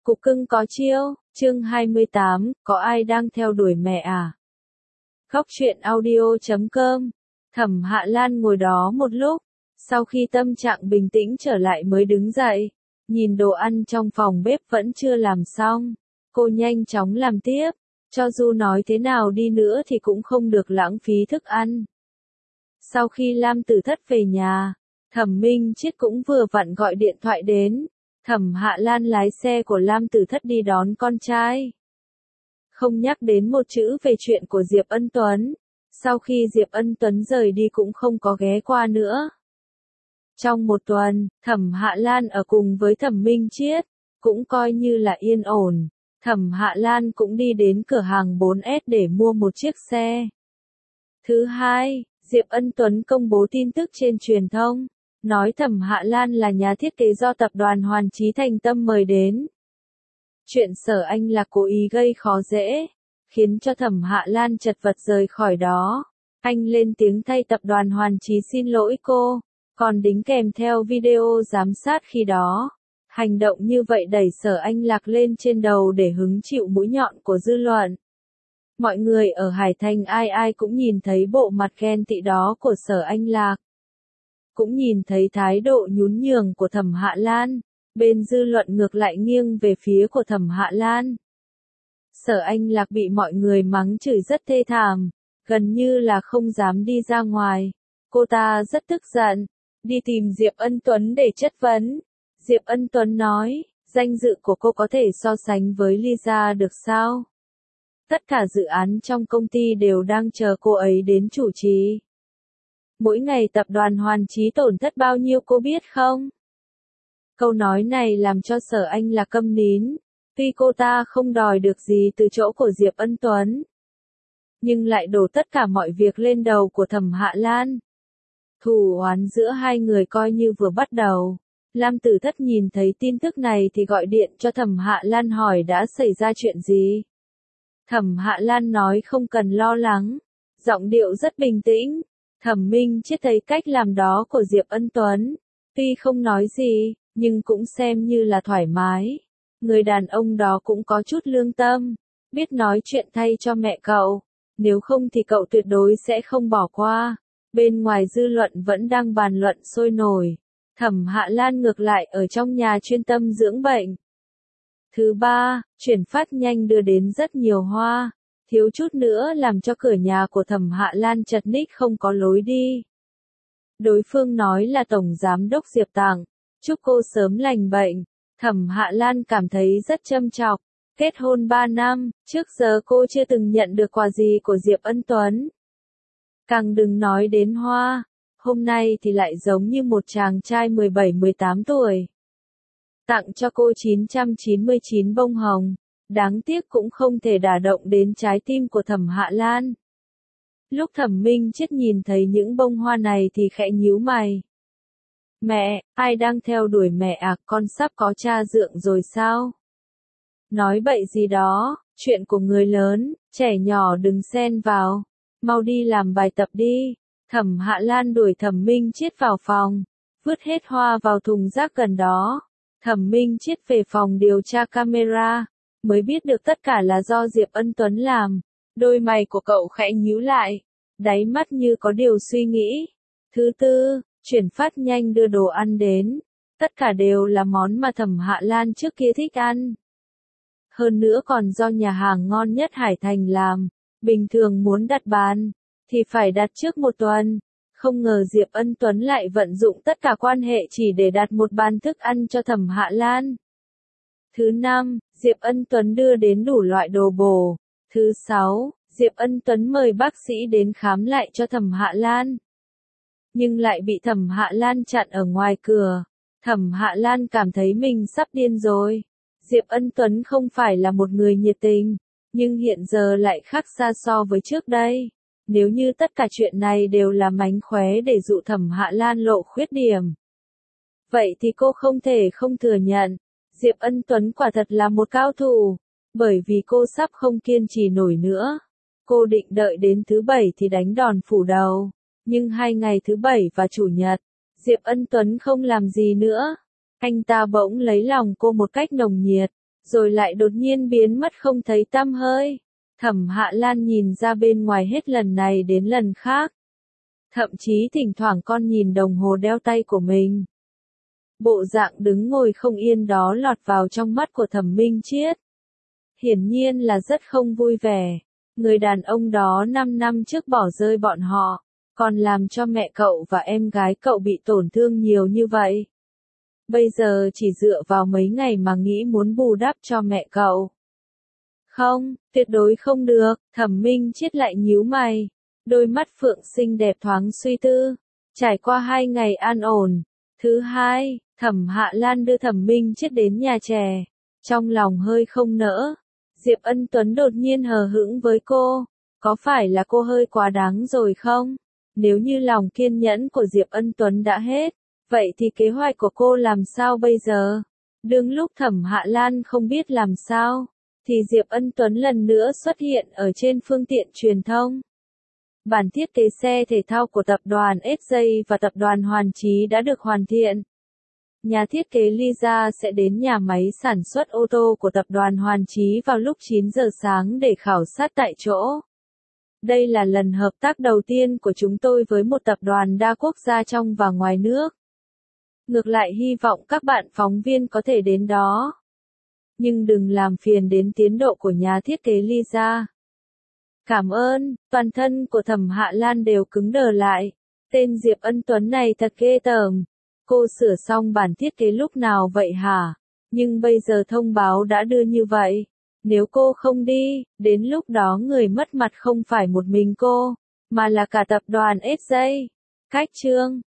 Cục cưng có chiêu, chương 28, có ai đang theo đuổi mẹ à? Khóc chuyện audio.com. Thẩm Hạ Lan ngồi đó một lúc, sau khi tâm trạng bình tĩnh trở lại mới đứng dậy, nhìn đồ ăn trong phòng bếp vẫn chưa làm xong, cô nhanh chóng làm tiếp, cho dù nói thế nào đi nữa thì cũng không được lãng phí thức ăn. Sau khi Lam Tử Thất về nhà, Thẩm Minh Chiết cũng vừa vặn gọi điện thoại đến. Thẩm Hạ Lan lái xe của Lam Tử Thất đi đón con trai. Không nhắc đến một chữ về chuyện của Diệp Ân Tuấn. Sau khi Diệp Ân Tuấn rời đi cũng không có ghé qua nữa. Trong một tuần, Thẩm Hạ Lan ở cùng với Thẩm Minh Chiết, cũng coi như là yên ổn. Thẩm Hạ Lan cũng đi đến cửa hàng 4S để mua một chiếc xe. Thứ hai, Diệp Ân Tuấn công bố tin tức trên truyền thông. Nói Thẩm Hạ Lan là nhà thiết kế do tập đoàn Hoàn Chí Thành Tâm mời đến. Chuyện Sở Anh Lạc cố ý gây khó dễ, khiến cho Thẩm Hạ Lan chật vật rời khỏi đó. Anh lên tiếng thay tập đoàn Hoàn Chí xin lỗi cô, còn đính kèm theo video giám sát khi đó. Hành động như vậy đẩy Sở Anh Lạc lên trên đầu để hứng chịu mũi nhọn của dư luận. Mọi người ở Hải Thành ai ai cũng nhìn thấy bộ mặt ghen tị đó của Sở Anh Lạc. Cũng nhìn thấy thái độ nhún nhường của Thẩm Hạ Lan, bên dư luận ngược lại nghiêng về phía của Thẩm Hạ Lan. Sở Anh Lạc bị mọi người mắng chửi rất thê thảm, gần như là không dám đi ra ngoài. Cô ta rất tức giận, đi tìm Diệp Ân Tuấn để chất vấn. Diệp Ân Tuấn nói, danh dự của cô có thể so sánh với Lisa được sao? Tất cả dự án trong công ty đều đang chờ cô ấy đến chủ trì. Mỗi ngày tập đoàn Hoàn Chí tổn thất bao nhiêu cô biết không? Câu nói này làm cho Sở Anh Lạc câm nín, tuy cô ta không đòi được gì từ chỗ của Diệp Ân Tuấn, nhưng lại đổ tất cả mọi việc lên đầu của Thẩm Hạ Lan. Thù oán giữa hai người coi như vừa bắt đầu. Lam Tử Thất nhìn thấy tin tức này thì gọi điện cho Thẩm Hạ Lan hỏi đã xảy ra chuyện gì. Thẩm Hạ Lan nói không cần lo lắng, giọng điệu rất bình tĩnh. Thẩm Minh Chiết thấy cách làm đó của Diệp Ân Tuấn, tuy không nói gì, nhưng cũng xem như là thoải mái. Người đàn ông đó cũng có chút lương tâm, biết nói chuyện thay cho mẹ cậu, nếu không thì cậu tuyệt đối sẽ không bỏ qua. Bên ngoài dư luận vẫn đang bàn luận sôi nổi. Thẩm Hạ Lan ngược lại ở trong nhà chuyên tâm dưỡng bệnh. Thứ ba, chuyển phát nhanh đưa đến rất nhiều hoa. Thiếu chút nữa làm cho cửa nhà của Thẩm Hạ Lan chật ních không có lối đi. Đối phương nói là Tổng Giám đốc Diệp Tặng, chúc cô sớm lành bệnh. Thẩm Hạ Lan cảm thấy rất châm chọc, kết hôn 3 năm, trước giờ cô chưa từng nhận được quà gì của Diệp Ân Tuấn. Càng đừng nói đến hoa, hôm nay thì lại giống như một chàng trai 17-18 tuổi. Tặng cho cô 999 bông hồng. Đáng tiếc cũng không thể đả động đến trái tim của Thẩm Hạ Lan. Lúc Thẩm Minh Chiết nhìn thấy những bông hoa này thì khẽ nhíu mày. Mẹ, ai đang theo đuổi mẹ à, con sắp có cha dượng rồi sao? Nói bậy gì đó, chuyện của người lớn, trẻ nhỏ đừng xen vào. Mau đi làm bài tập đi. Thẩm Hạ Lan đuổi Thẩm Minh Chiết vào phòng, vứt hết hoa vào thùng rác gần đó. Thẩm Minh Chiết về phòng điều tra camera, mới biết được tất cả là do Diệp Ân Tuấn làm. Đôi mày của cậu khẽ nhíu lại, đáy mắt như có điều suy nghĩ. Thứ tư, chuyển phát nhanh đưa đồ ăn đến. Tất cả đều là món mà Thẩm Hạ Lan trước kia thích ăn. Hơn nữa còn do nhà hàng ngon nhất Hải Thành làm. Bình thường muốn đặt bàn, thì phải đặt trước một tuần. Không ngờ Diệp Ân Tuấn lại vận dụng tất cả quan hệ chỉ để đặt một bàn thức ăn cho Thẩm Hạ Lan. Thứ năm, Diệp Ân Tuấn đưa đến đủ loại đồ bổ. Thứ sáu, Diệp Ân Tuấn mời bác sĩ đến khám lại cho Thẩm Hạ Lan. Nhưng lại bị Thẩm Hạ Lan chặn ở ngoài cửa. Thẩm Hạ Lan cảm thấy mình sắp điên rồi. Diệp Ân Tuấn không phải là một người nhiệt tình, nhưng hiện giờ lại khác xa so với trước đây. Nếu như tất cả chuyện này đều là mánh khóe để dụ Thẩm Hạ Lan lộ khuyết điểm, vậy thì cô không thể không thừa nhận. Diệp Ân Tuấn quả thật là một cao thủ, bởi vì cô sắp không kiên trì nổi nữa. Cô định đợi đến thứ Bảy thì đánh đòn phủ đầu, nhưng 2 ngày thứ Bảy và Chủ nhật, Diệp Ân Tuấn không làm gì nữa. Anh ta bỗng lấy lòng cô một cách nồng nhiệt, rồi lại đột nhiên biến mất không thấy tăm hơi. Thẩm Hạ Lan nhìn ra bên ngoài hết lần này đến lần khác. Thậm chí thỉnh thoảng con nhìn đồng hồ đeo tay của mình. Bộ dạng đứng ngồi không yên đó lọt vào trong mắt của Thẩm Minh Chiết. Hiển nhiên là rất không vui vẻ. Người đàn ông đó 5 năm trước bỏ rơi bọn họ, còn làm cho mẹ cậu và em gái cậu bị tổn thương nhiều như vậy. Bây giờ chỉ dựa vào mấy ngày mà nghĩ muốn bù đắp cho mẹ cậu. Không, tuyệt đối không được, Thẩm Minh Chiết lại nhíu mày. Đôi mắt phượng xinh đẹp thoáng suy tư. Trải qua 2 ngày an ổn. Thứ hai, Thẩm Hạ Lan đưa Thẩm Minh Chiết đến nhà trẻ. Trong lòng hơi không nỡ. Diệp Ân Tuấn đột nhiên hờ hững với cô. Có phải là cô hơi quá đáng rồi không? Nếu như lòng kiên nhẫn của Diệp Ân Tuấn đã hết, vậy thì kế hoạch của cô làm sao bây giờ? Đương lúc Thẩm Hạ Lan không biết làm sao, thì Diệp Ân Tuấn lần nữa xuất hiện ở trên phương tiện truyền thông. Bản thiết kế xe thể thao của tập đoàn SJ và tập đoàn Hoàn Chí đã được hoàn thiện. Nhà thiết kế Lisa sẽ đến nhà máy sản xuất ô tô của tập đoàn Hoàn Chí vào lúc 9 giờ sáng để khảo sát tại chỗ. Đây là lần hợp tác đầu tiên của chúng tôi với một tập đoàn đa quốc gia trong và ngoài nước. Ngược lại hy vọng các bạn phóng viên có thể đến đó. Nhưng đừng làm phiền đến tiến độ của nhà thiết kế Lisa. Cảm ơn, toàn thân của Thẩm Hạ Lan đều cứng đờ lại. Tên Diệp Ân Tuấn này thật ghê tởm. Cô sửa xong bản thiết kế lúc nào vậy hả? Nhưng bây giờ thông báo đã đưa như vậy. Nếu cô không đi, đến lúc đó người mất mặt không phải một mình cô, mà là cả tập đoàn SJ. Cách chương